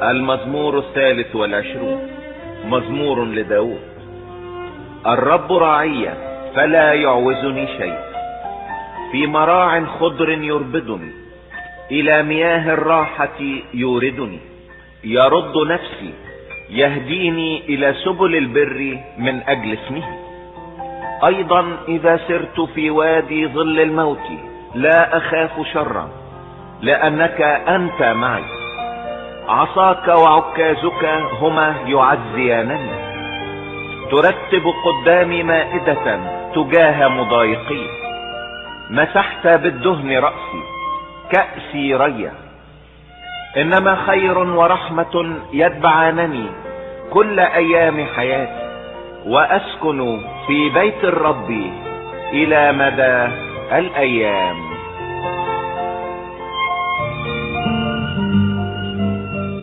المزمور 23 مزمور لداود. الرب راعي فلا يعوزني شيء، في مراع خضر يربدني، الى مياه الراحة يوردني. يرد نفسي، يهديني الى سبل البر من اجل اسمه. ايضا اذا سرت في وادي ظل الموت لا اخاف شرا، لانك انت معي. عصاك وعكازك هما يعزيانني. ترتب قدامي مائدة تجاه مضايقي. مسحت بالدهن رأسي، كأسي ريا. انما خير ورحمة يتبعانني كل ايام حياتي، واسكن في بيت الرب الى مدى الايام.